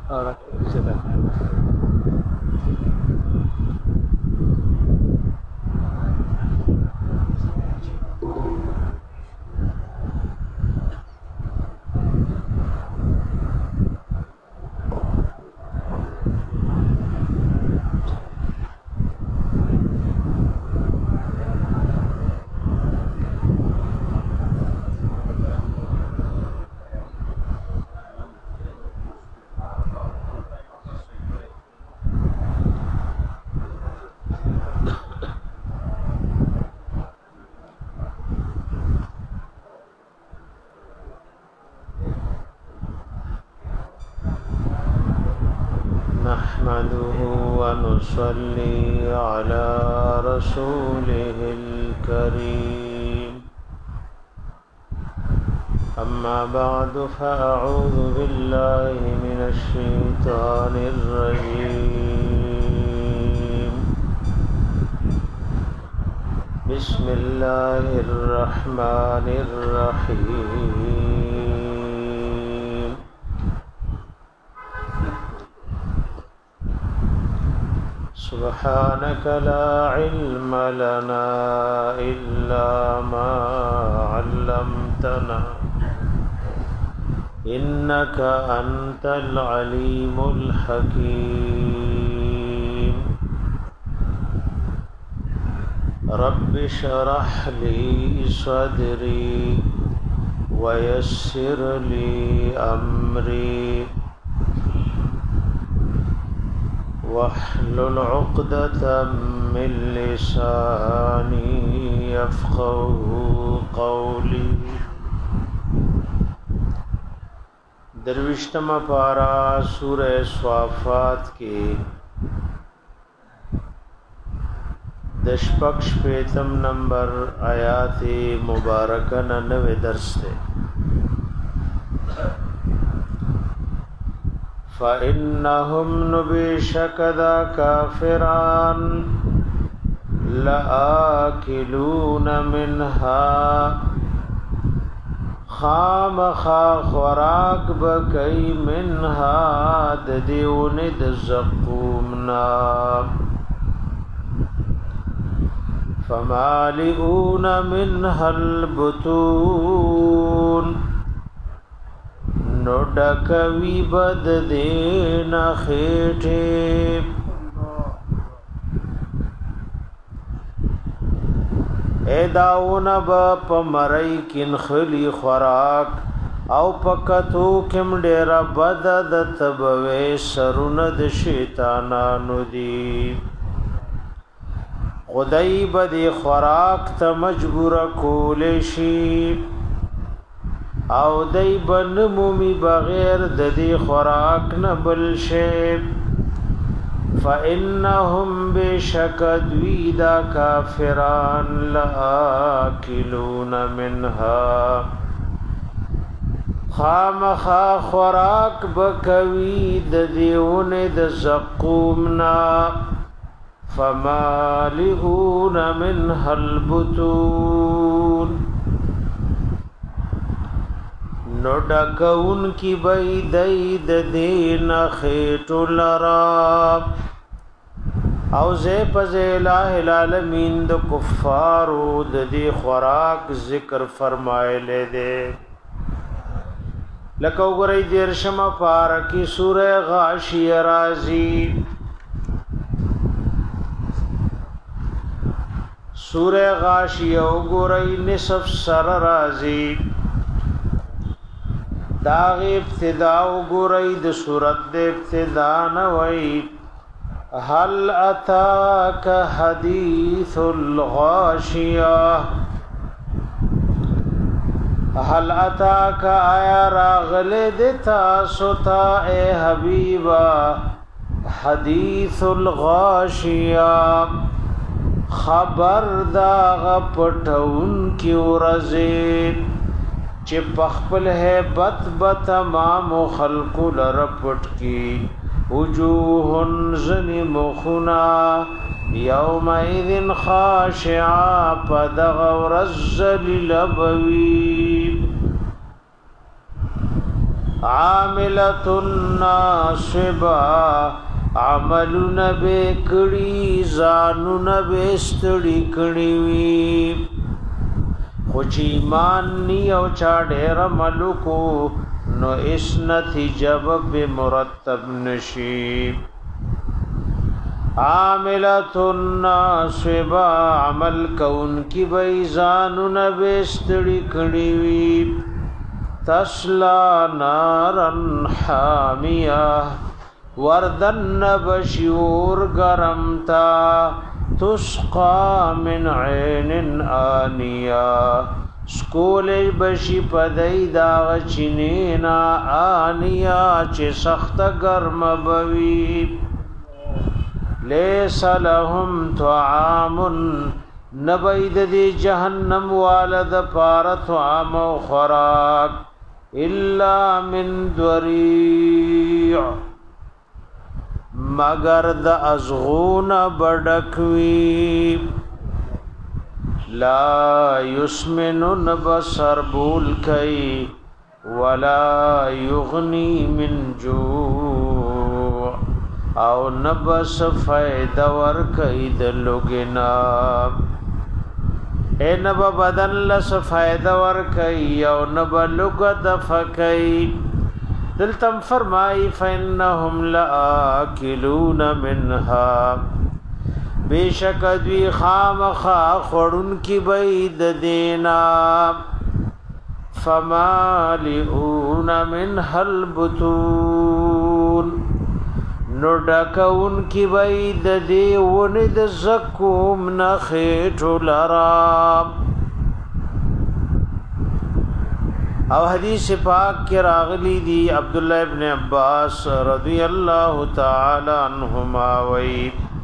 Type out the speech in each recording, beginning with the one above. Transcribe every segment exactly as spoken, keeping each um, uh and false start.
और से نحمده ونصلي على رسوله الكريم أما بعد فأعوذ بالله من الشيطان الرجيم بسم الله الرحمن الرحيم سبحانك لا علم لنا إلا ما علمتنا إنك أنت العليم الحكيم رب اشرح لي صدري ويسر لي أمري واحلل عقدة من لساني يفقهوا قولي درویشتم پارا سورہ صافات کے دشپکش پیتم نمبر آیات مبارکہ ننوے درس تے فَإِنَّهُمْ نُبِشَكَدَا كَافِرَانْ لَآكِلُونَ مِنْهَا خام خا خوراک بکئی منها ددیون دزقومنا فمالئون منها البطون نو ڈکوی بد دین خیٹے اے داون با پمرئی کن خلی خوراک او پکتو کم ډیر بد د تبوی سرون د شیطانانو دی خدای بدی خوراک ته مجبور کول شي او دای بن مومی بغیر د دې خوراک نه بل شي فإنهم بشكدويدا كافران لآكلون منها خامخا خوراک بکوی د دیون د زقومنا فمالئون منها البطون نو ڈکون کی بی دی د دین خیٹو لراب او زی پزی الہ العالمین د کفارو د دی خوراک ذکر فرمائلے دے لکو گرئی دیرشم پارکی سورہ غاشی رازی سورہ غاشی او گرئی نصف سر رازی داغ ابتداء گرئی د سورت د ابتداء نوئی هل اتاک حدیث الغاشیہ هل اتاک آیا راغل دیتا ستا اے حبیبا حدیث الغاشیہ خبر داغ پٹھون کی ورزید چه پخپل ہے بت بت تمام خلق لرپٹ کی وجوهن زنی مخنا یومئذ خاشعا پدغ ورز للبوی عاملۃ ناصبا عملون به کړي ځانون به ستړي کړي وي خو چې ایمان نی او چا ډېر ملکو نو اس نتیجه به مرتب نشي عاملۃ ناصبا عمل کون کی بیزانون بستړي کړي وي تسلا نارن حامیہ وردن بشیور گرمتا تسقا من عین آنیا سکول بشی پدی داغ چنینا آنیا چه سخت گرم بوی لیس لهم طعام نبید دی جہنم والد پارت عام و خوراک الا من دریع مگر د ازغون بڑکوی لا یسمن نبسر بول کئی ولا یغنی من جوع او نبس فائدہ ور کئی دلوگنا اے نبا بدن لس فائدہ ور کئی او نبا لگت فکئی دلتم فرمائی فإنهم لآکلون منها بیشک دوی خام خا خورن کی بید دینا فمالئون منها البطون نو ڈکون کی بید دی وند زکوم نخیٹ لرام او حدیث پاک کی راغلی دی عبداللہ ابن عباس رضی اللہ تعالی عنہما وی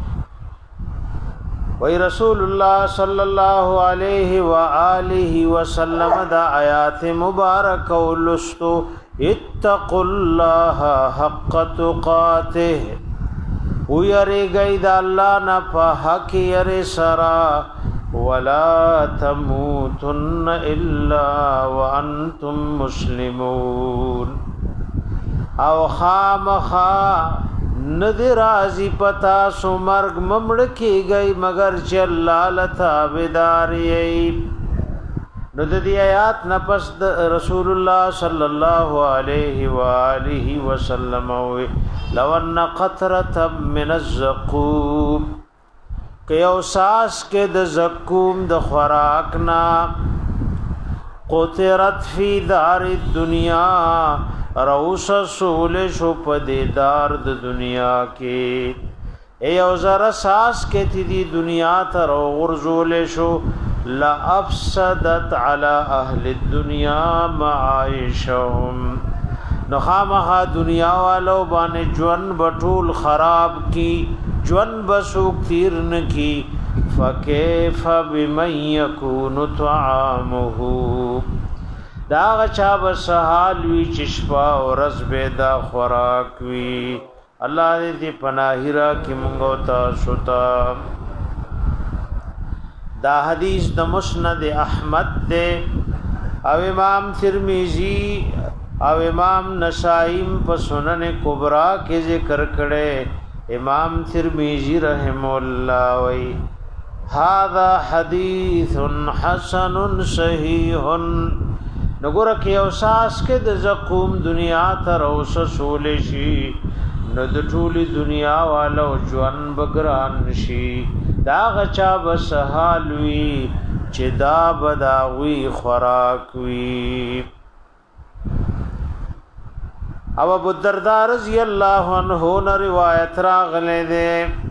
وی رسول اللہ صلی اللہ علیہ وآلہ وسلم دا آیات مبارک ولستو اتقوا اللہ حق تقاته ویری گئی دا اللہ نا پا حق یری سرا ولا تموتن الا وانتم مسلمون او خام خا ندر ازی پتا سو مرگ ممڑ کی گئی مگر چ اللہ لتا بداری نو د دې آیات نفس رسول الله صلی الله علیه و آله وسلم لو ان قطره من الزقوم که یو ساس کې د زقوم د خوراکنا قطرت فی دار الدنیا روس سول شو پدې دار د دنیا کې ای او زرا ساس کې دی دنیا ته ورزول شو لا افسدت على اهل الدنيا معايشهم نخامها دنیا والو باندې جون بټول خراب کی جون بسوک تیر نکی فکیف بمن یکون طعامه دا غچا بسحال وی چشپا او رز بیدا خوراک وی الله دې پناهی را کی مونږ تاسو ته دا حدیث د مسند احمد دے او امام ترمذی او امام نسائی په سنن کبرا کې ذکر کړي امام ترمذی رحم الله وی هذا حدیث حسن صحیح نګور کې اوساس کې د زقوم دنیا تر اوس سول شي نو د ټولي دنیا والو ژوند بګران شي دا غچا بسحال وی چې دا بداوی خوراک وی او ابو الدرداء رضی اللہ عنہ نے روایت راغلے دے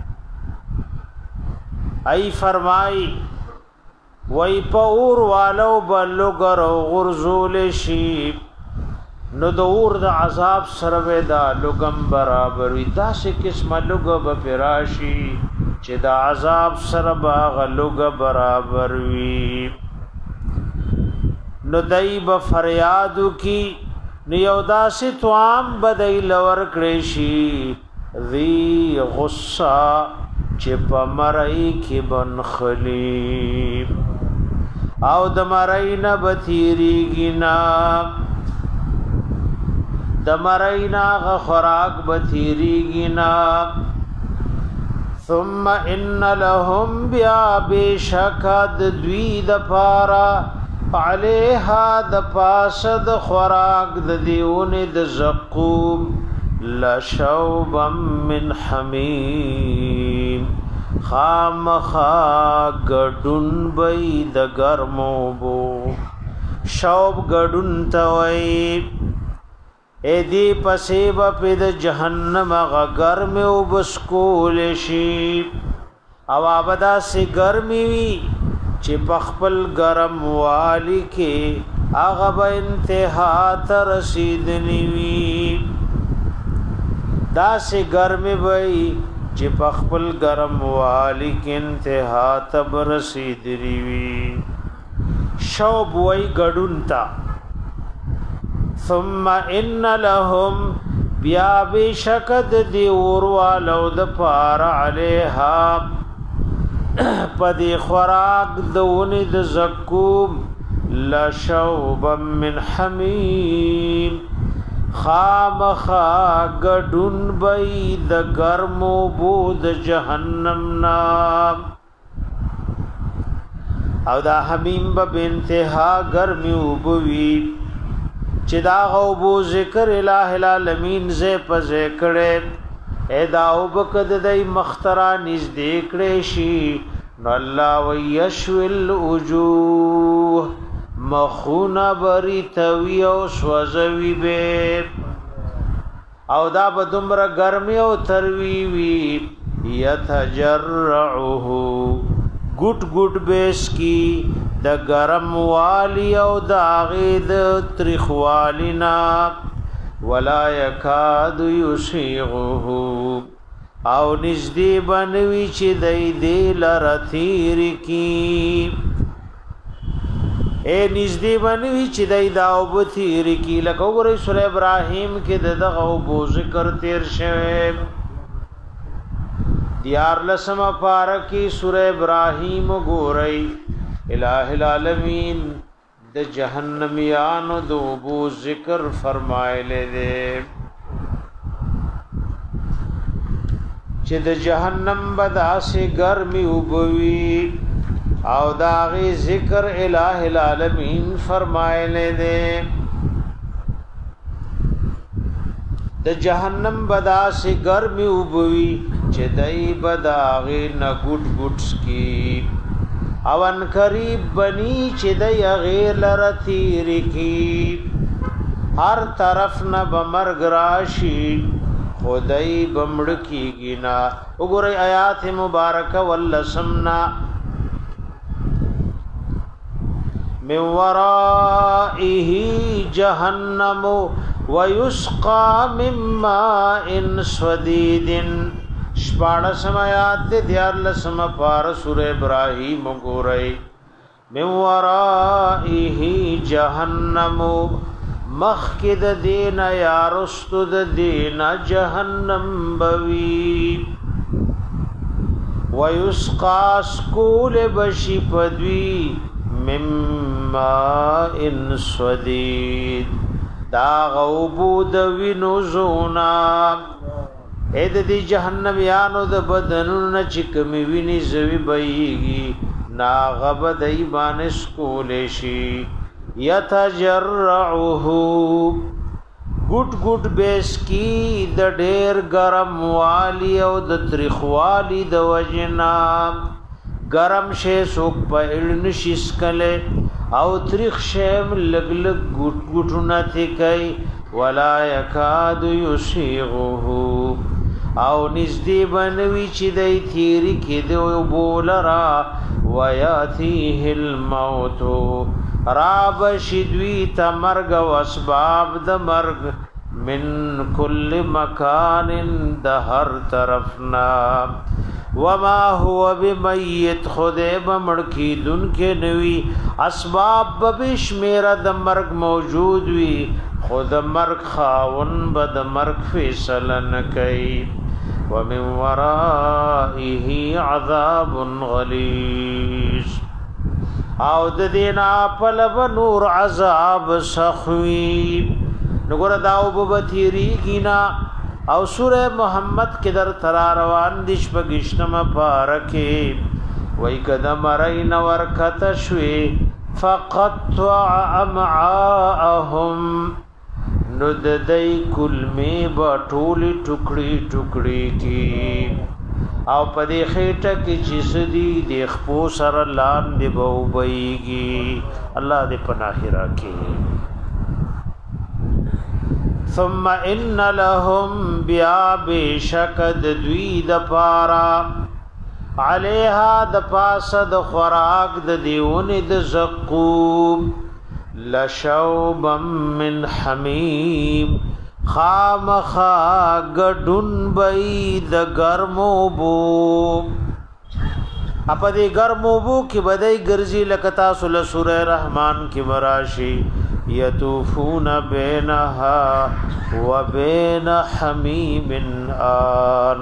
ای فرمائی وی پور والو بلگر غرزول شیب نو دور د عذاب سره دا لګم برابر وی دا سه قسمه لګ به فراشي چې دا عذاب سره باغ لګ برابر وی نو دای به فریاد کی نیو داسې توام بدای لور کړی شي ذی غصه چې په مړی کې بنخلی او د مړی نه بتیریږي نا دمرینا غ خوراک بتیریږي نا ثم ان لهم بیا بشکد دوی د پارا علیها د پاسد خوراک د دیونه د زقوم لشوبا من حمیم خامخا گډون بی د ګرمو بو شوب گډون توي اے دی پسیب پید جہنم غا گرم او بسکول شی او آبدا سی گرمی وی چی پخپل گرم والی کے آغب انتہا ترسیدنی وی دا سی گرمی بی چی پخپل گرم والی کے انتہا تب رسیدنی وی شوب وی گڑن تا ثم ان لهم بیا بشکد دی اوروالو د پار علیها پدی خوراک دونی د زکوم لشوبا من حمیم خامخا گډون بی د گرمو بود جهنم نام او دا حمیم با بانتہا گرمی وبوی چې دا غوبو ذکر الہ العالمین زی په ذکرې اے دا وبکد دای مخترا نږدې کړې شي نو الله ويشول وجوه مخونا بری توی او سوځوي به او دا به دومره ګرمي او تروي وي يتجرعه ګټ ګټ بیس کی د گرم والی او د غید ترخوالینا ولا یکاد یسیغه او نزدی بنوی چې دای دی لرثیر کی اے نزدی بنوی چې دای دا وبثیر کی لکه ور سوره ابراهیم کې دغه وبو ذکر تیر شوه دیار لسم پارکی سورہ ابراہیم گورئی الہ العالمین د جہنمیان دو بو ذکر فرمائے لے دے چه د جہنم بدا سے گرمی وبوی او داغی ذکر الہ العالمین فرمائے لے دے د جہنم بدا سے گرمی وبوی چې دای بداغه نه ګټ ګټ کی اون قریب بنی چې دای غیر لرتیر کی هر طرف نه بمرګ راشي خدای بمړ کیږي نا وګورئ آیات مبارکه ولسمنا من ورائه جهنم ويسقى من ماء صديد شپاڑا سمایات دے دیار لسم پار سور ابراہیم گورئی من ورائه جہنم مخکد دین یا رستد دین جہنم بوی ویسقا سکول بشی پدوی من ماء صدید دا غوبود وینوزونا اې د دې جهنم یانو د بدنونو چکمی ویني زوی بېږي نا غب دای باندې سکول شي یتجرعه ګټ ګټ بیس کی د ډېر ګرم والی او د تریخوالی د وجنا ګرم شې سوک په اړن شیسکله او تریخ شیم لګ لګ ګټ ګټونه تی کوي ولا یکاد یسیغه او نزدی بنوی چی دی تیری کی دیو بولرا ویاتیه الموتو راب شدوی تا مرگ و اسباب دا مرگ من کل مکان دا ہر طرفنا وما هو بمیت خودے بمڑکی دن کے نوی اسباب ببش میرا دا مرگ موجود وی خود مرگ خاون بد مرگ فیصلن کئی ومن ورائه عذاب غلیظ او د دینا پلب نور عذاب سخوی نګور دا وبتیری کینا او سوره محمد کې در تر روان دي شپږشتمه پارکه وای قدم رین ورکت شوي فقطع امعاءهم ند دای کل می بټول ټوکړي ټوکړي کی او پدې خېټه کې چې سدي د خپو سره لاندې بوبېږي الله دې پناه راکړي ثم ان لهم بیا بشکد دوی د پارا علیها د پاسد خوراک د دیونه د زقوم لشوبا من حمیم خامخا گډون بئی د ګرمو بو اپا دی ګرمو بو کې بدای ګرځي لکتا سل سوره رحمان کې وراشي یطوفون بینها وبین حمیم آن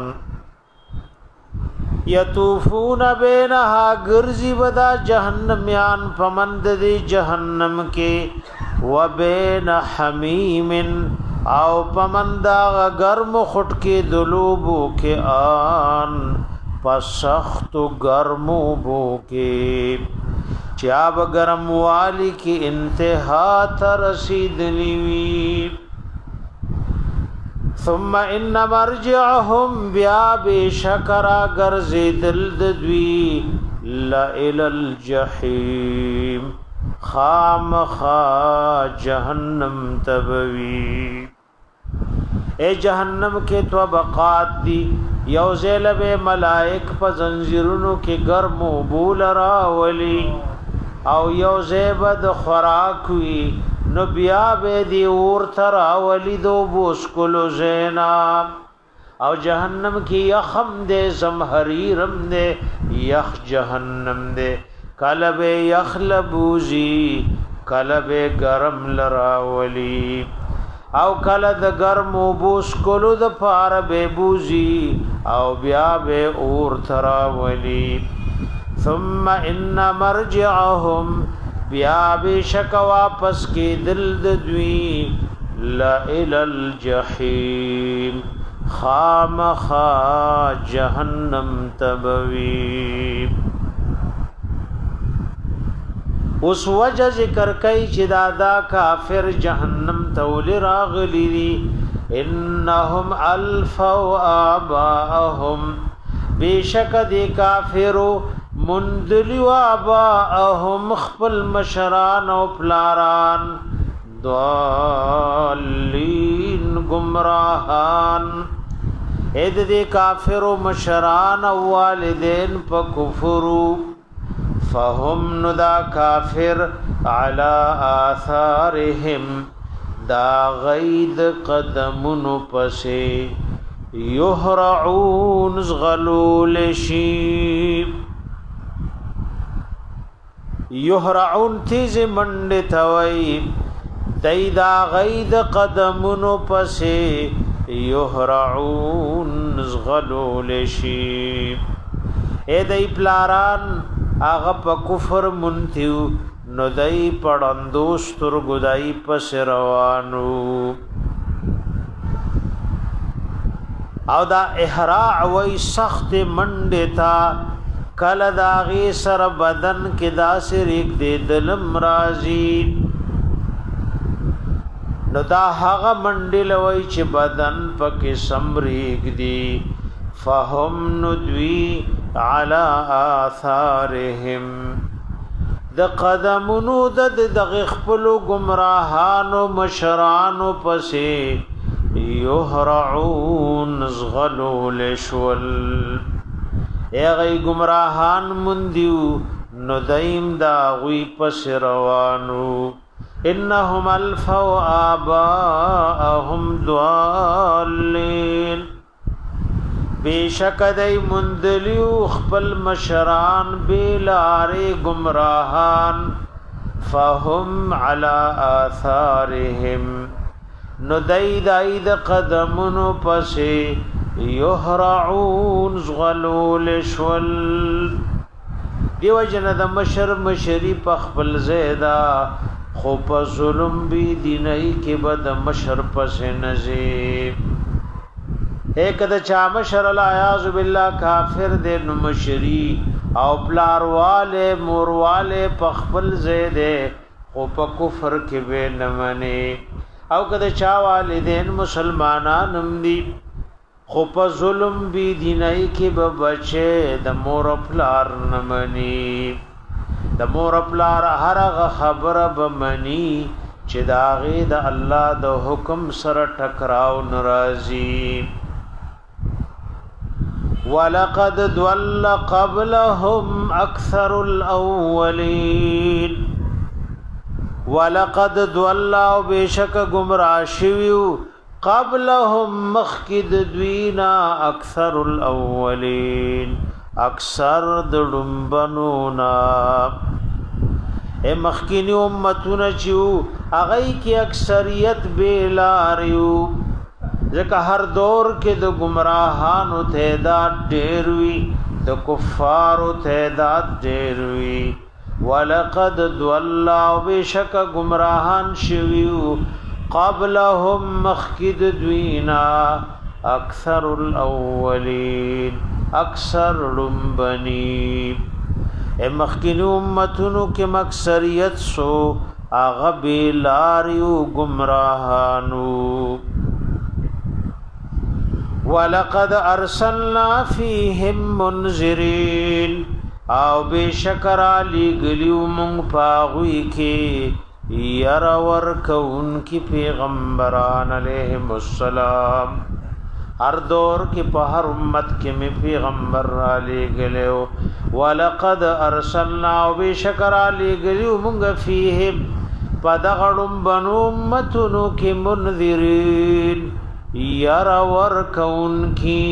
یطوفون بینها ګرځي ودا جهنميان پمند دی جهنم کې وبین حمیم او پمندا گرم خټ کې دلوبو کې آن پسخت گرمو بو کې چاب گرم والی کی انتہا ترسیدنی وی ثم ان مرجعهم بیا بشکرا گرزی دلدوی لئل الجحیم خام خا جہنم تبوی اے جہنم کے طبقات دی یو زیلب ملائک پا زنجرونو کے گرمو بول راولی او یو زیبد خوراکوی نو بیا بے دی اور تراولی دو بوسکلو زینا او جہنم کی یخم دے زمحریرم دے یخ جہنم دے کلب یخلبوزی کلب گرم لراولی او کله د ګرمو بوس کولو د پار به بوزي او بیا به اور تراولی ثم ان مرجعهم بیا به شک واپس کی دل د دوی لا ال الجحیم خامخا جهنم تبوی اس وجہ ذکر کئی چې دادا کافر جہنم تول راغلی دی انہم الفوا آباءهم بیشک دی کافرو مندلی و آباءهم خپل مشران و پلاران ضالین گمراہان اید دی کافرو مشران و والدین پا کفرو فهم ندا کافر علی آثارهم دا غید قدمون پسے یهرعون زغلول شیب یهرعون تیز منڈ توئی دی دا غید قدمون پسے یهرعون زغلول شیب اے دی پلاران آغا پا کفر منتیو نو دای پڑندو سترگو دای پس روانو او دا احراع وی سخت منڈتا کل داغی سر بدن کے دا سر ایک دے دلم رازی نو دا حغا منڈل وی چه بدن پا کسم ریگ دی فهم ندوی علی آثارهم د قدمونو د دغخپلو گمراهانو مشرانو پسې یهرعون زغلول شول اغی گمراهان مندیو نو دیم دا غوی پس روانو انهم الفوا آباءهم ضالین بیشک دای مندلیو خپل مشران بیلاری گمراهان فهم علی آثارهم نو دای دای د قدمونو پسې یهرعون زغلول شول دیو جن د مشر مشری په خپل زیدا خو په ظلم بی دیني کې بد مشر پس نزی ایک د چا مشر الیاذ بالله کافر دې نو مشری او پلارواله مورواله په خپل زید خو په کفر کې به نمنه او کده چا والدین مسلمانانم دي خو په ظلم بی دیني کې به بچي د مور پلار نمني د مور پلار هرغه خبره به مني چې داغه د الله د حکم سره ټکراو ناراضي ولقد ضل قبلهم اكثر الاولين ولقد ضل وبشك گمراه شویو قبلهم مخکد دوینا اکثر الاولین اکثر دړمبنونا اے مخکینی امتونه چیو اغی کی اکثریت بیلاریو ځکه هر دور کې د گمراهانو تعداد ډیر وی د کفارو تعداد ډیر وی ولقد ضل وبشك گمراهان شویو قبلهم مخکد دوینا اکثر الاولین اکثر لمبنی اے مخکینی امتونو کې مکثریت سو اغبی لاریو گمراهانو ولقد ارسلنا فيهم منذرين او بشکر علی گلیو مونږ پاغوی کې ير ور کون کی پیغمبران علیہم السلام ہر دور کی په هر امت کې می پیغمبر علی گلیو ولقد ارسلنا بشکر علی گلیو مونږ فیهم پدغړم بنو امتونو کې منذرین ير ور کون کی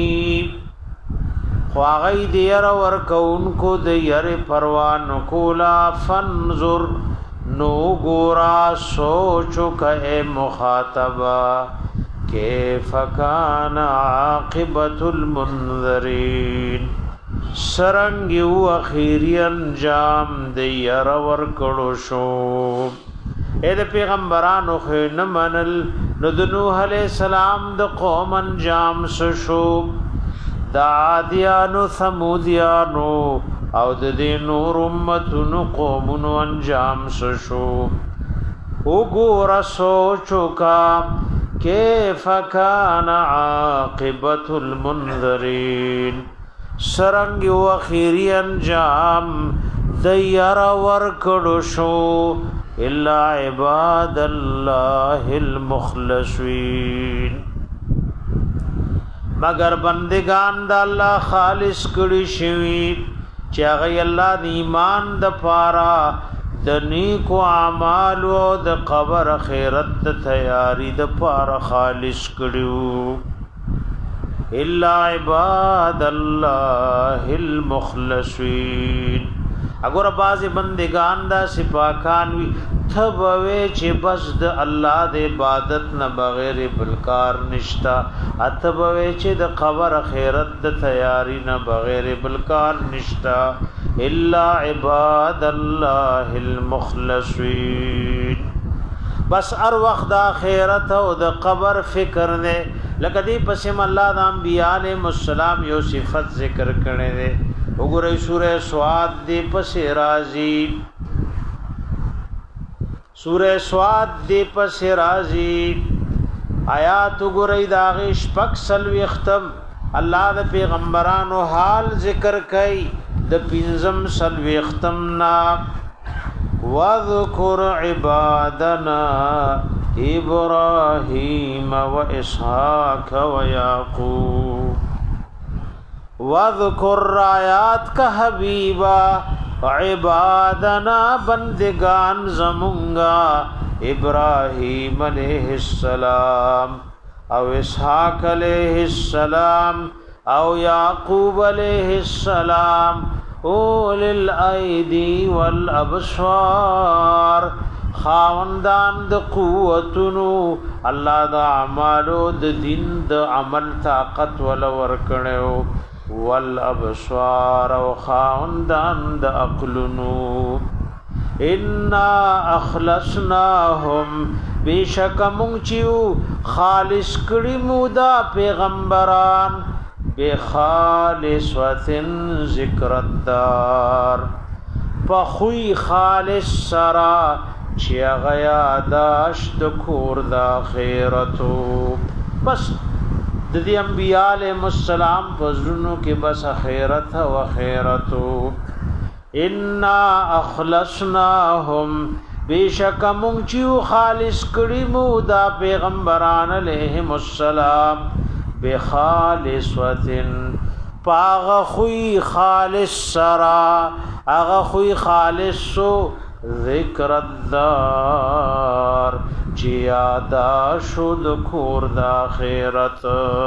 خواغی دی یر ورکون کو دی یر پروان کولا فنظر نو گورا سوچو کہ مخاطبہ کیف کان عاقبت المنذرین سرنگیو اخیری انجام دی یر ورکڑو شو اے دی پیغمبرانو خین منل ندنوح علیہ السلام دی قوم انجام سشو دا عادیانو ثمودیانو او د دې نور امتونو قومونو انجام سشو وګور سوچو کا کیف کان عاقبت المنذرین سرنگ و اخیری انجام دیر ورکڑو شو الا عباد الله المخلصین مگر بندگان د الله خالص کړي شوی چې هغه الله د ایمان د پارا د نیکو اعمال او د قبر خیرت د تیاری د پارا خالص کړیو الا عباد الله المخلصین اگر باز بندگان دا سپاکان وی تبوي چې بس د الله د عبادت نه بغیر بلکار نشتا اتبوي چې د قبر خیرت د تیاری نه بغیر بلکار نشتا الا عباد الله المخلصین بس ار وخت د خیرت او د قبر فکر نه لکه دی پسم الله د انبیاء علیهم السلام یو صفت ذکر کړي دي وګورئ سورہ سواد دی پسې راځي سورہ سواد دی پسې راځي آیات وګورئ دا غش پک سلوي ختم الله د پیغمبرانو حال ذکر کوي د پنځم سلوي ختم نا واذکر عبادنا ابراهیم و اسحاق و یعقوب واذکر آیات کا حبیبا عبادنا بندگان زمونگا ابراہیم علیہ السلام او اسحاق علیہ السلام او یعقوب علیہ السلام اول الایدی والابصار خاوندان د قوتونو الله د اعمالو د دین د عمل طاقت ول ورکړو والابصار او خاوندان د عقلونو انا اخلصناهم بیشک مونږ چې خالص کړي مو دا پیغمبران بخالصوتن ذکر الدار پخوی خالص سرا چې غیا داشت کور د آخرتو بس د دې انبیاء علیهم السلام پزړونو کې بس آخرت او آخرتو انا اخلصناهم بیشک مونږ چې خالص کړي مو دا پیغمبران علیهم السلام بخالصوتن پاغ خوی خالص سرا اغه خوی خالص سو ذکر الدار جیادا شد کور دا خیرت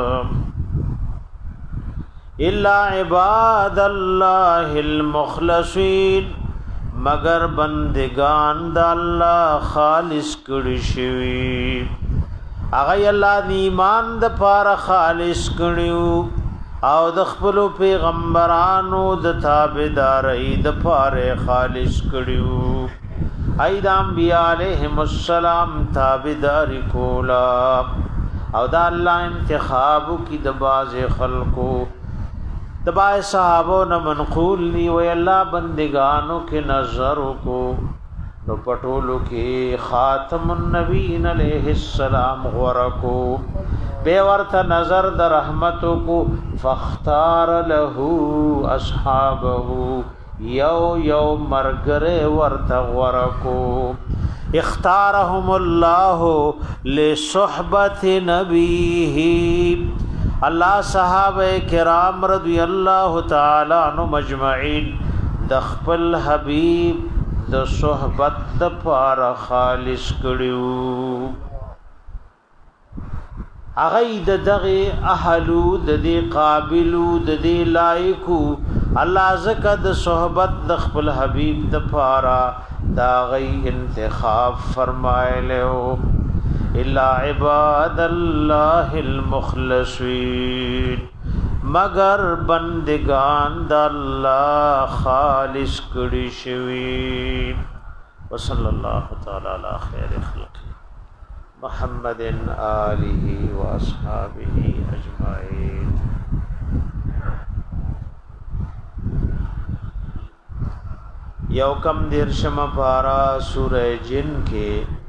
الا عباد الله المخلصین مگر بندگان دا الله خالص کړي شوی هغه الله دی ایمان د پاره خالص کړیو او د خپل پیغمبرانو د تابعداري د پاره خالص کړیو اې د انبیاء علیهم السلام تابعداري کولا او د الله انتخاب کی د باز خلقو د باز صحابو نه منقول ني وی الله بندگانو کې نظر کو نو پټولو کې خاتم النبیین علیہ السلام غورکو بے ورته نظر د رحمتو کو فاختار له اصحابه یو یو مرګره ورته غورکو اختارهم الله لصحبت نبیه الله صحابه کرام رضی الله تعالی عنهم مجمعین د خپل حبیب د صحبت د پار خالص کړیو هغه د دغه اهلو د دې قابلو د دې لایقو الله زکه د صحبت د خپل حبیب د پارا دا غي انتخاب فرمایلو الا عباد الله المخلصین مگر بندگان د الله خالص کړي شوی وصلی الله تعالی علی خیر خلق محمد آله و اصحابہ اجمعین یو کم دیرشم پارا سورہ جن کے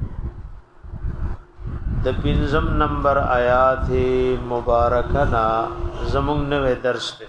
د پنځم نمبر آیات مبارکنا زمون نوې درس ته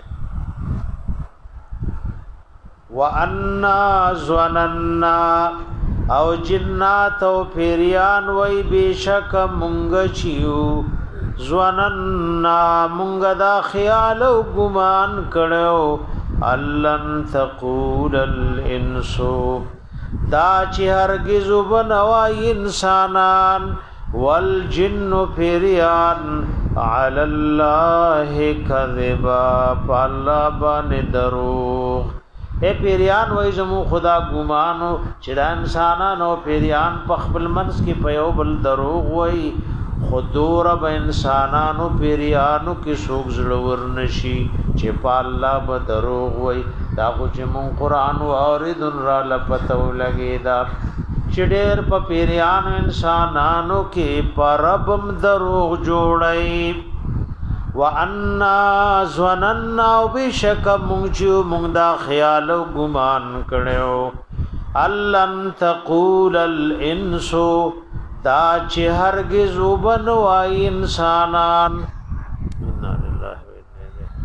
وانا ظننا او جنات او پیریان وای بشک مونږ چیو ظننا مونږ دا خیال او ګمان کړو الن تقول الانس دا چې هرگز وبنوای انسانان والجن پیریان علی الله کذبا فالله باندې دروغ اے پیریان وای زمو خدا ګمانو چې د انسانانو پیریان په خپل منس کې په یو بل دروغ وای خودور به انسانانو پیریانو کې شوق زړور نشي چې په الله به دروغ وای دا خو چې مون قران اوریدن را لپتو لګی دا چډیر په پیریانو انسانانو کې پربم دروغ جوړای وانا ظننا وبشک مونږ مونږ دا خیال او ګمان کړو الن تقول الانس دا چې هرگز وبنوای انسانان انا لله و انا الیه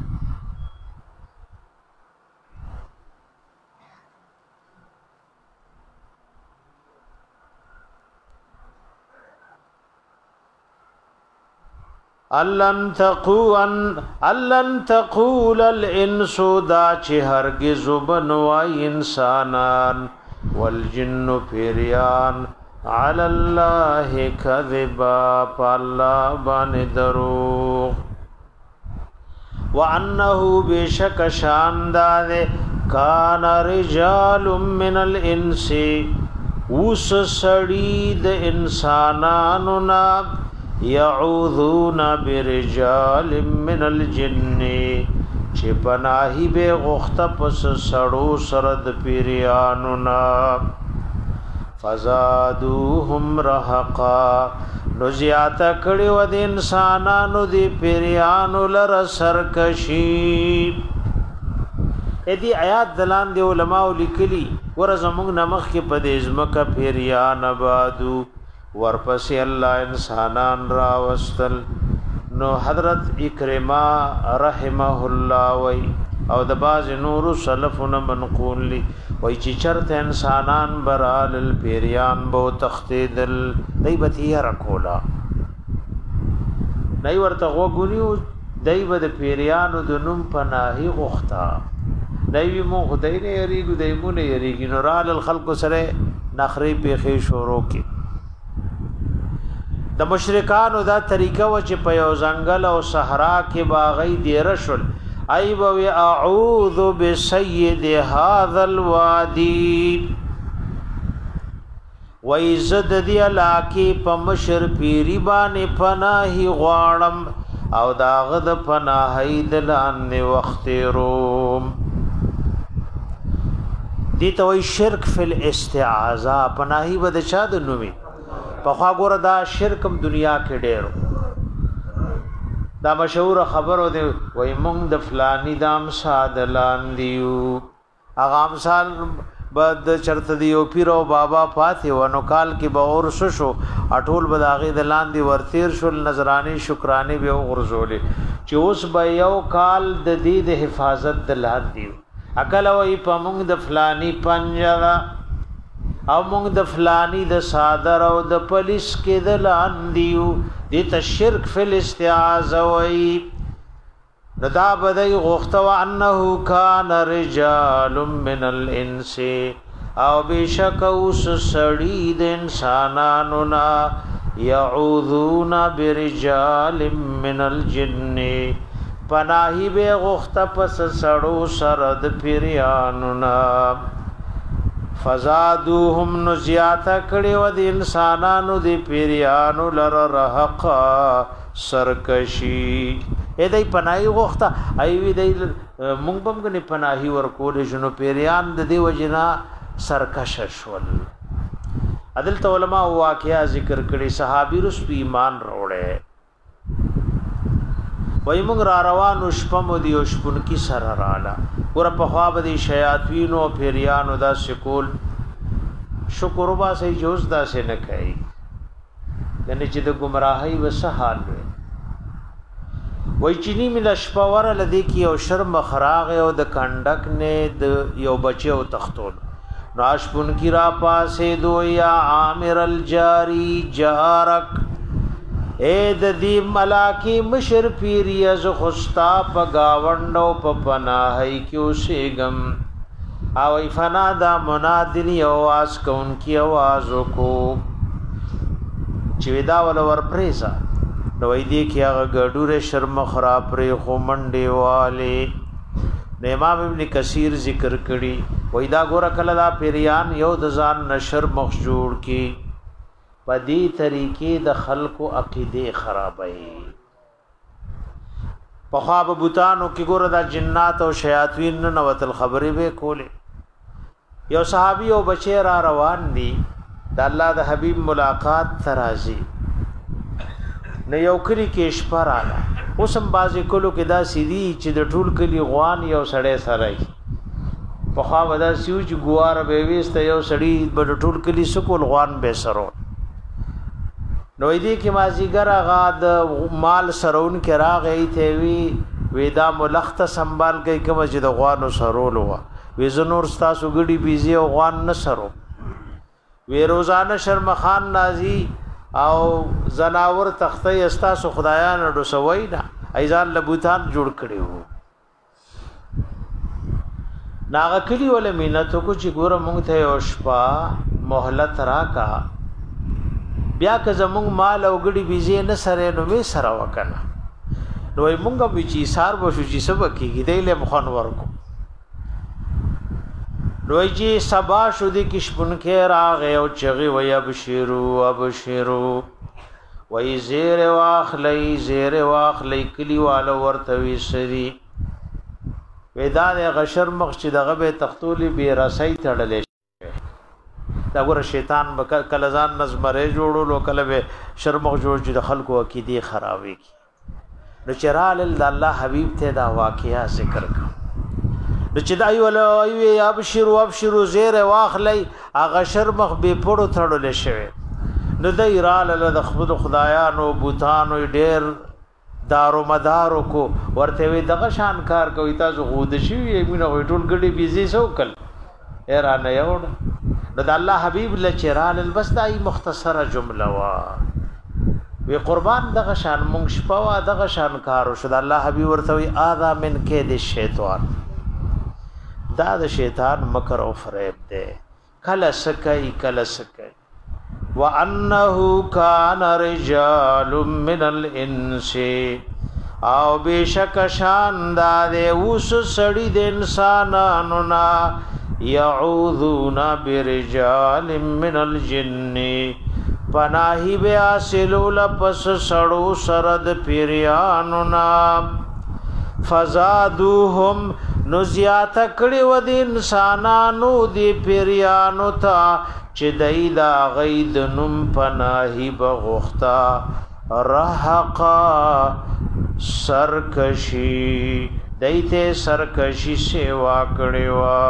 الن تقون الن تقول الانس دا چې هرگز وبنوای انسانان والجن پیریان علی الله کذبا فالله باندې دروغ وانه بشک شاندار کان رجال من الانس وس سړی د انسانانو نا یعوذون برجال من الجن چې پناهی به غخت پس سړو سرد پیریانو نا فزادوهم رهقا نو زیاته کړي و د انسانانو دی پیریانو لر سرکشی. ادي آیات دلان دی علماء لیکلي ور زموږ نمخ کې په دې ځمکه پیریان آبادو ورپسې الله انسانان را وستل. نو حضرت اکرما رحمه الله وی او د باز نور سلفنا منقول لی وای چې چرته انسانان برال الپیریان بو تختیدل دای بتیه رکولا دای ورته وګونیو دای بد پیریانو د نوم پناهي غوښتا دای مو خدای نه یریګو دای مو نه یریګ نورال الخلق سره نخری پیخي شورو کې د مشرکانو دا طریقه و چې په یو ځنګل او صحرا کې باغی دی رشل ای بو اعوذ بسید هذا الوادی و عزت دی علاقه په مشر پیری باندې پناهي غواړم او داغه د پناهي دلان وخت روم دي ته وی شرک فی الاستعاذہ پناهي بد چا د نومي په خوا ګور دا شرکم دنیا کې ډېر دا مشهور خبرو دی وای مونږ د فلانی دام سادلان دیو هغه امثال بد چرته دیو پیرو بابا پاتې ونو کال کې به اور شو اټول بداغي د لاندې ورتیر شول نظرانی شکرانه به غرزولې چې اوس به یو کال د دې د حفاظت د لاندې اکل وای په مونږ د فلانی پنجره او مونږ د فلانی د صادر او د پولیس کې د لاندیو د تشرک فل استعاذہ وای ندا بدای غختو انه کان رجال من الانس او بشک اوس سړی د انسانانو نا يعوذون برجال من الجن پناهی به غخت پس سړو سره د پیرانو نا فزادوهم نزیاتا کړي و د انسانانو د پیریانو لر رهقا سرکشی اې دای پناهي غوښته ای وی دای مونږ بم غني پناهي ورکول شنو پیریان د دی وجنا سرکش شول. عدل علماء واقعیا ذکر کړي صحابي رسو ایمان وروړي وای مونږ را روانو شپم دی او شپون کی سر رااله ور په خوا به شیاطین او پیریانو دا شکول شکر وبا سي جوز دا سه نه کوي کنه چې د گمراهي وسحال وي وای چینی مل شپور لدی کی او شرم خراغ او د کندک نه د یو بچو تختول راشپون کی را پاسه دو یا عامر الجاری جارک اے د دې ملاکی مشر پیری از خوستا په گاوندو په پناهي کیو شیګم او فنا دا منادنی आवाज کون کی आवाज کو چې دا ول ور پریزا نو وې دې کی هغه ګډوره شرم خراب پرې خو منډي والے امام ابن کثیر ذکر کړي وې دا ګور کله دا پیریان یو د ځان نشر مخ جوړ کی پدی طریقې د خلقو عقیده خرابای په خواب بوتانو کې ګور دا جنات او شیاطین نو وتل خبرې به کوله یو صحابي او بچی را روان دي د الله د حبيب ملاقات ترازی نه یو کلی کې شپه رااله اوسم بازي کولو کې دا سیدی چې د ټول کلی غوان یو سړی سره په خوا ودا سیوج ګوار به وست یو سړی په ټول کلی سکول غوان به سره نو دې کې مازیګر هغه د مال سرون کې راغی ته وی ودا ملخت سنبال کوي کوم چې د غوانو سرول و وی زنور تاسو ګډي بيزي او غوان نه سرو وی روزانه شرمخان نازي او زناور تختې استاسو خدایان ډو سوي نه ایزان لبوتان جوړ کړي وو ناغه کلی ول مينته کو چې ګور مونږ ته او شپه مهلت راکا بیا که زمونږ مال او ګډي بيزي نه سره نو می سره وکنه نو مونږ به چې سار بو شو چې سبق کیږي دیله مخون ورکو نو چې سبا شو دي کشپن کې راغه او چغي وي ابشرو ابشرو وای زیر واخلې زیر واخلې کلی والو ورته وی سری ودا د غشر مخ چې دغه به تختولي به رسای تړلې دا ګور شیطان کله ځان نظمره جوړولو کله به شرمغ جوړ چې د خلکو عقیده خرابې کی نو چرال الله حبیب ته دا واقعیا ذکر کړ نو چې دا یو وی ابشروا ابشروا زیر واخلی اغه شرمغ به پړو تړل شوی نو د ایرال له خپل خدایانو بوتانو ډیر دارو مدارو کو ورته وی دغه شان کار کوي تاسو غود شي مینه ټول ګډي بيزي سوکل ایران یو نو د الله حبیب له چرال البستای مختصره جمله وا وی قربان دغه شان مونږ شپوا دغه شان کارو شو د الله حبیب ورته وی اذا من کې د شیطان دا د شیطان مکر او فریب ده کله سکای کله سکای وانه کان رجال من الانس او بشک شان د اوس سړی د انسانانو نا يعوذون برجال من الجن پناهی بیا سلول پس سړو سرد پیریانو نا فزادوهم نو زیات کړي و د انسانانو دی پیریانو ته چې دای دا غید نم پناهی بغختا رحقا سرکشی دایته سرکشی سیوا کړي وا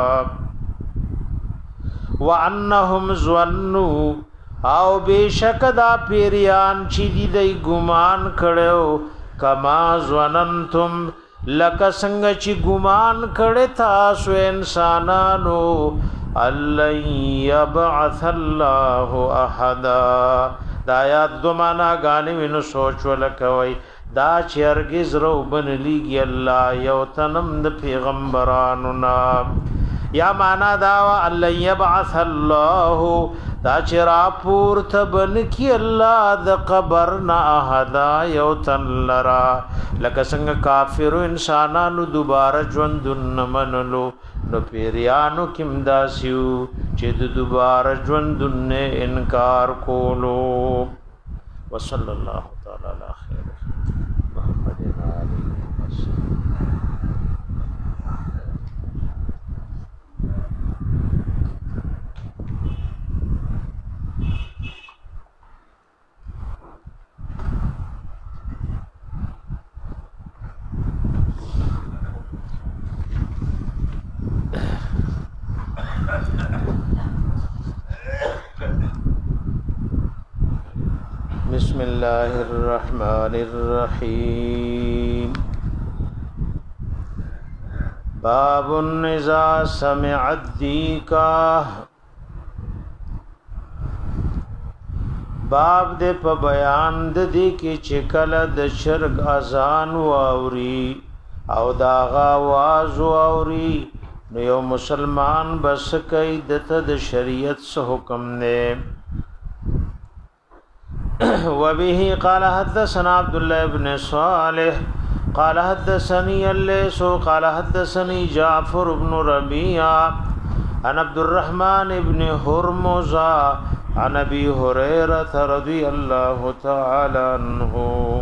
وانهم ظنوا او بشک دا پیریان چې دی دای ګمان کړو کما ظننتم لک څنګه چې ګمان کړي تاسو انسانانو الله يبعث الله احد دا آیات دو معنا غانې وینو سوچ ولکوي دا چرګز رو بنلیږي الله یو تنم د پیغمبرانو نام یا معنا دا الله يبعث الله دا چرا پورت بن کی الله د قبر نه احد یو تن لرا لکه څنګه کافر انسانانو دوباره ژوند نمنلو نو پیریانو کیم داسیو چې د دوباره ژوند نه انکار کولو وصلی الله تعالی علی خیر محمد علی بسم الله الرحمن الرحيم باب اذا سمع الديكا باب دې په بیان د دې کې چې کله د شرک اذان واوري او دا غواز واوري نو یو مسلمان بس کوي دته د شریعت څخه حکم نه وبه قال حدثنا عبد الله بن صالح قال حدثني الليث قال حدثني جعفر بن ربيعه عن عبد الرحمن بن هرمز عن ابي هريره رضي الله تعالى عنه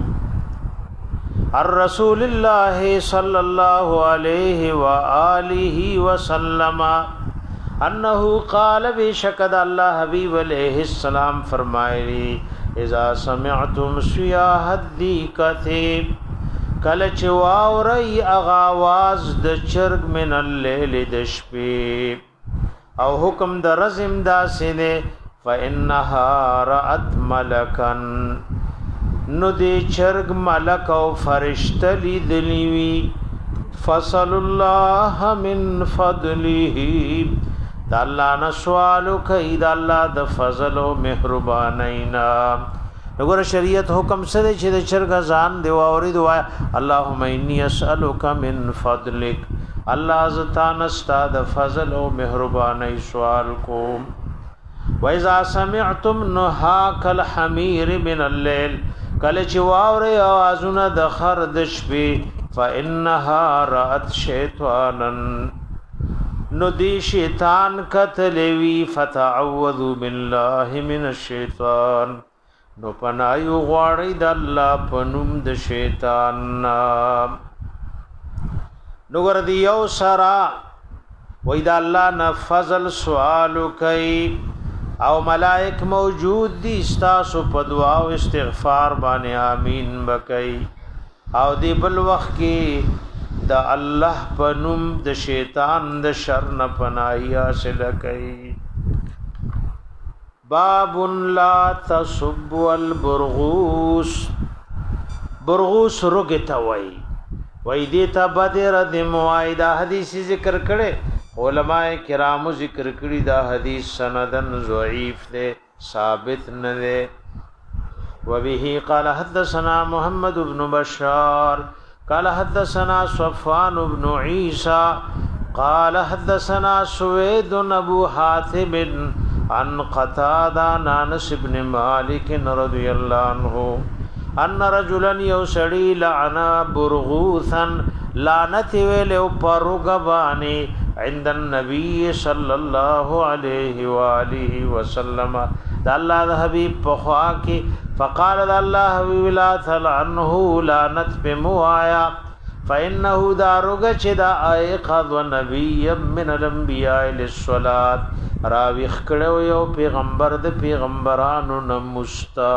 الرسول الله صلى الله عليه واله وسلم انه قال بشكد الله حبيب عليه السلام فرمایلی اذا سمعتم صياح الديكه کله چې واوري اغاواز د چرګ من الليل د شپې او حکم د رزم داسنه فانها رات ملکن نو دی چرګ ملک او فرشتہ لیدلی وی فصل الله من فضله د الله نه سوال کوي د الله د فضل او مهربانینا وګوره شریعت حکم سره چې د چرګ ځان دی اوري دعا اللهم اني اسالک من فضلک الله زتان استاد فضل او مهرباني سوال کوم واذا سمعتم نهاك الحمير من الليل کله چې واوري اوازونه د خر د شپې فانها رات شیطانا نو دی شیطان قتلوی فتعوذوا بالله من الشیطان نو پنایو غواړی د الله پنوم د شیطان نو ور دی یو سرا وای د الله نه فضل سوال کوي او ملائک موجود دي استاسو په دعا او استغفار باندې امين بکئی او دی بل وخت کې د الله پنوم د شیطان د شر نه پناهي حاصل کئی. باب لا تصب البرغوس برغوس رګ ته وای وای دې ته بدر د موعده حدیث ذکر کړي علماء کرامو ذکر کړي دا حدیث سندن ضعیف ده ثابت نه ده. وبه قال حدثنا محمد بن بشار قال حدثنا صفوان بن عيسى قال حدثنا سويد ابو حاتم عن قتادة عن انس بن مالك رضي الله عنه ان رجلا يسري لعنا برغوثا لعنت ویلو پرغبانی عند النبي صلى الله عليه واله وسلم دا الله د حبيب په خوا کې فقال الله ولا تلعنه لعنت بموایا فانه دارغ چې دا ايقظ نبي من الانبياء للصلاه راويخ کړو یو پیغمبر د پیغمبرانو نمستا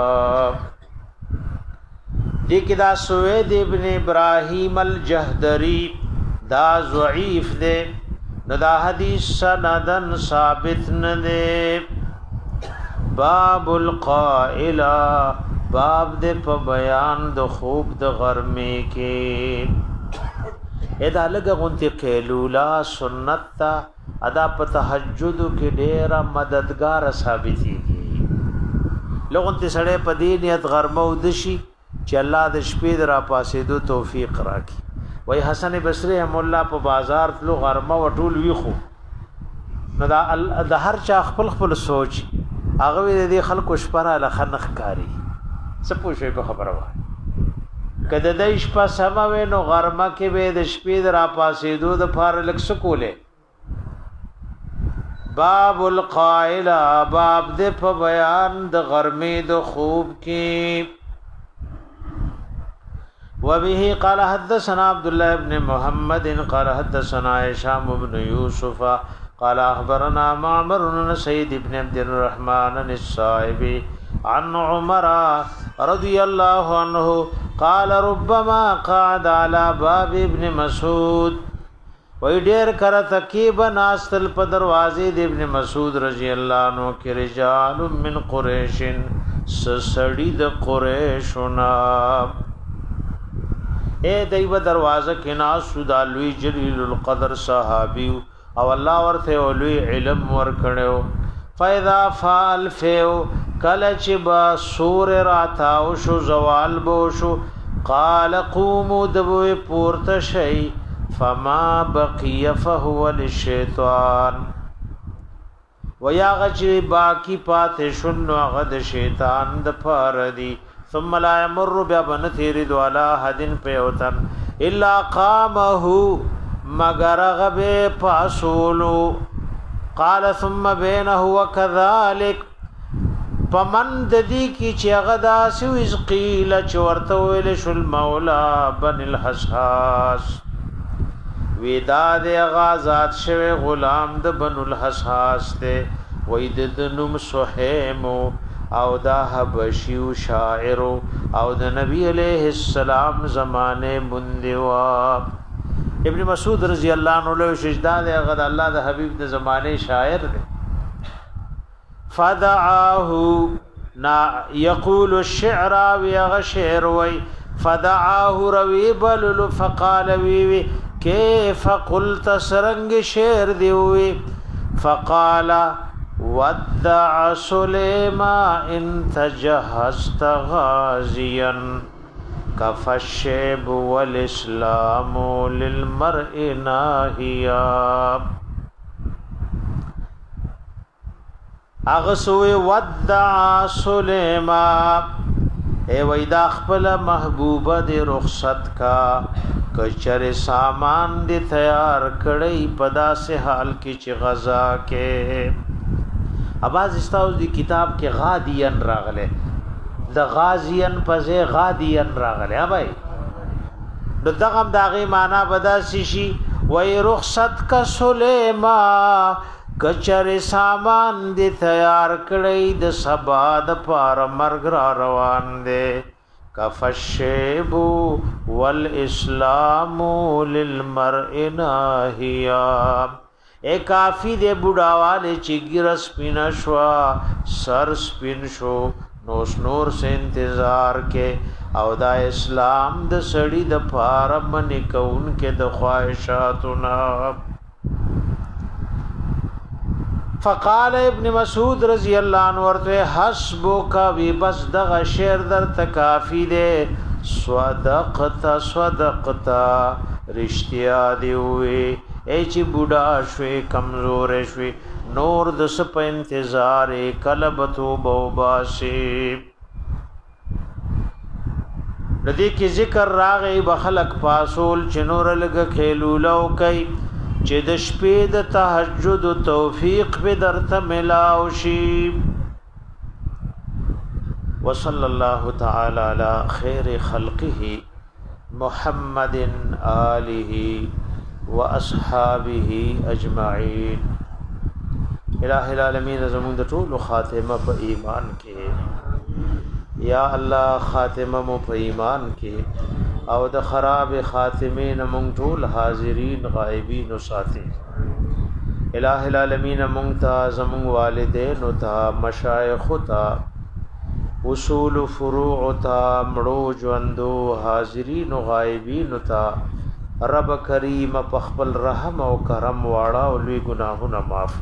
دې کې دا سوید ابن ابراهيم الجهدري دا ضعیف ده نو دا حدیث سندن ثابت نه ده. باب القائل باب دې په بیان د خوب د غرمې کې ادا لګه غونتی قیلولا سنت تا ادا په تهجد کې ډېر مددگار ثابتېږي. لغونتی سړې په دې نیت غرمه ودشي چې الله د شپې را پاسېدو توفیق راکړي. وای حسن بصری هم الله په بازار تلو غرمه وټول وی خو نو دا د هر چا خپل خپل سوچ هغه دې خلکو شپره لخنخ کاری څه پوښي په خبره وای کده د شپه سما وینو غرمه کې به د شپې را پاسېدو د فار لک سکوله. باب القائل باب دې په بیان د غرمې د خوب کې. وبه قال حدثنا عبد الله بن محمد قال حدثنا هشام بن يوسف قال اخبرنا معمر بن سعيد بن عبد الرحمن الصائب عن عمر رضي الله عنه قال ربما قعد على باب ابن مسعود ويدير کر تکیب ناستل په دروازه د ابن مسعود رضی الله عنه کې رجال من قريش سسړي د قريشنا اے دیو دروازه کې ناس سودالوی جلیل القدر صحابي او الله ورته اولوی علم ور کړو. فاذا فال فیو کله چې با سور راتا او شو زوال بو شو قال قوموا دبو پورته شي فما بقي فهو للشیطان ویا غچ باقی پاتې شنو غد شیطان د فردی. ثم لا يمر بابن تيرد ولا حدن پيوتن الا قامه مگر غب پاسولو. قال ثم بينه وكذلك فمن ددي کی چې غدا سو اس قيل چورته ویل شل مولا بن الحساس وداد غازات شوه غلام د بن الحساس ته وید دنم سوهمو او دا حبشیو شاعر او د نبی علیہ السلام زمانه مندوا. ابن مسعود رضی اللہ عنہ له سجدا ده غد الله د حبیب د زمانه شاعر ده. فدعاه نا یقول الشعر ويغشر وي فدعاه روي بل فقال وي كيف قلت سرنگ شعر دی وي فقال ودع سليمان ان تجهزت غازيا كف الشيب والاسلام للمرء ناهيا. اغسوی ودع سليمان اے ویدا خپل محبوبه دی رخصت کا کچر سامان دی تیار کړی پدا سے حال کی چ غزا کے. اباز استاوز دی کتاب کې غادیان راغله د غازیان پځه غادیان راغله ها بھائی د دغه داغي معنا بدا شي وای رخصت کا سلیما کچر سامان دی تیار کړی د سبا د پار مرګ را روان دی کفشیب والاسلام للمرء ناهیا اے کافی دے بوډاواله چې ګر سپین شوا سر سپین شو نو نور سے انتظار کې او دا اسلام د سړی د پاره باندې کون کې د خواہشاتنا. فقال ابن مسعود رضی الله عنه ورته حسبک وی بس دغه شعر در تکافی دے صدقت صدقت رشتیا دی وی ای چې بوډا شوي کمزور شوي نور د سپ انتظار کلبتو بوباسی. ندی کی ذکر راغی بخلق پاسول چې نور لګ خېلولو کوي چې د شپې د تهجد توفیق به درته ملاو شي. وصلی الله تعالی علی خیر خلقه محمد آله واصحابه اجمعین. الہ العالمین زمون د ټول خاتمه په ایمان کې یا الله خاتمه مو په ایمان کې او د خراب خاتمه نمون ټول حاضرین غایبین ساتي. الہ العالمین مونږ ته زمون والدین او ته مشایخ ته اصول فروع ته مړو ژوندو حاضرین او غایبین ته رب کریم په خپل رحم او کرم واړه او لوی ګناهونه معاف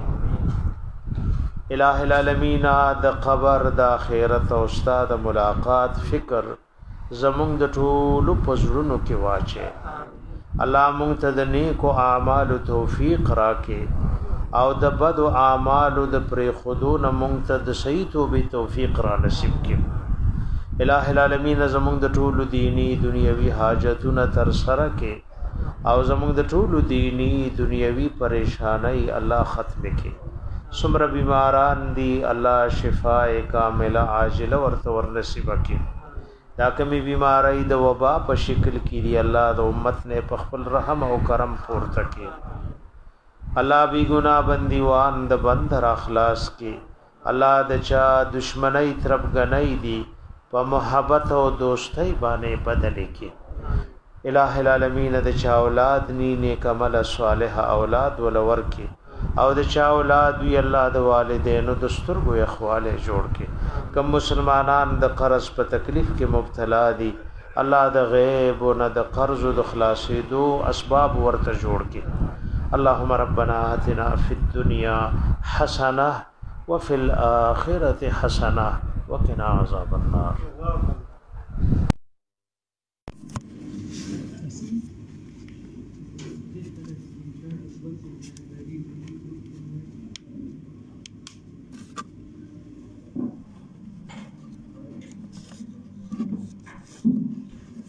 کړي. الہ العالمین د قبر د آخرت او استاد ملاقات فکر زمونږ د ټولو پزړونو کې واچي. الله مونږ ته د نیکو اعمال توفیق راکړي او د بد اعمال د پرې خودون مونږ ته د صحیح توبې توفیق را نصیب کړي. الہ العالمین زمونږ د ټولو دینی دنیوي حاجتونه تر سره کې او زمونږ د ټولو دینی دنیوي پریشانای الله ختم کړي. سمره بیماران دی الله شفاء کامله عاجله ورته ور نصیب کړي. دا کمی بیماری د وبا په شکل کې دی الله د امت نه په خپل رحم او کرم پورته کړي. الله بی ګنا بندیوان د بندر اخلاص کې الله د چا دشمنی طرف غنۍ دی په محبت او دوستۍ باندې بدل کړي. الہ العالمین د چا اولاد نی نیک عمل صالح اولاد ولور کړي او د چا اولاد وی الله د والدینو د سترګو اخواله جوړ کړي. کوم مسلمانان د قرض په تکلیف کې مبتلا دي الله د غیب او نه د قرض او د خلاصېدو اسباب ورته جوړ کړي. اللهم ربنا آتنا فی الدنیا حسنه وفي الاخره حسنه وقنا عذاب النار.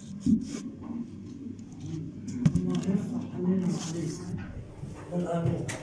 آمين.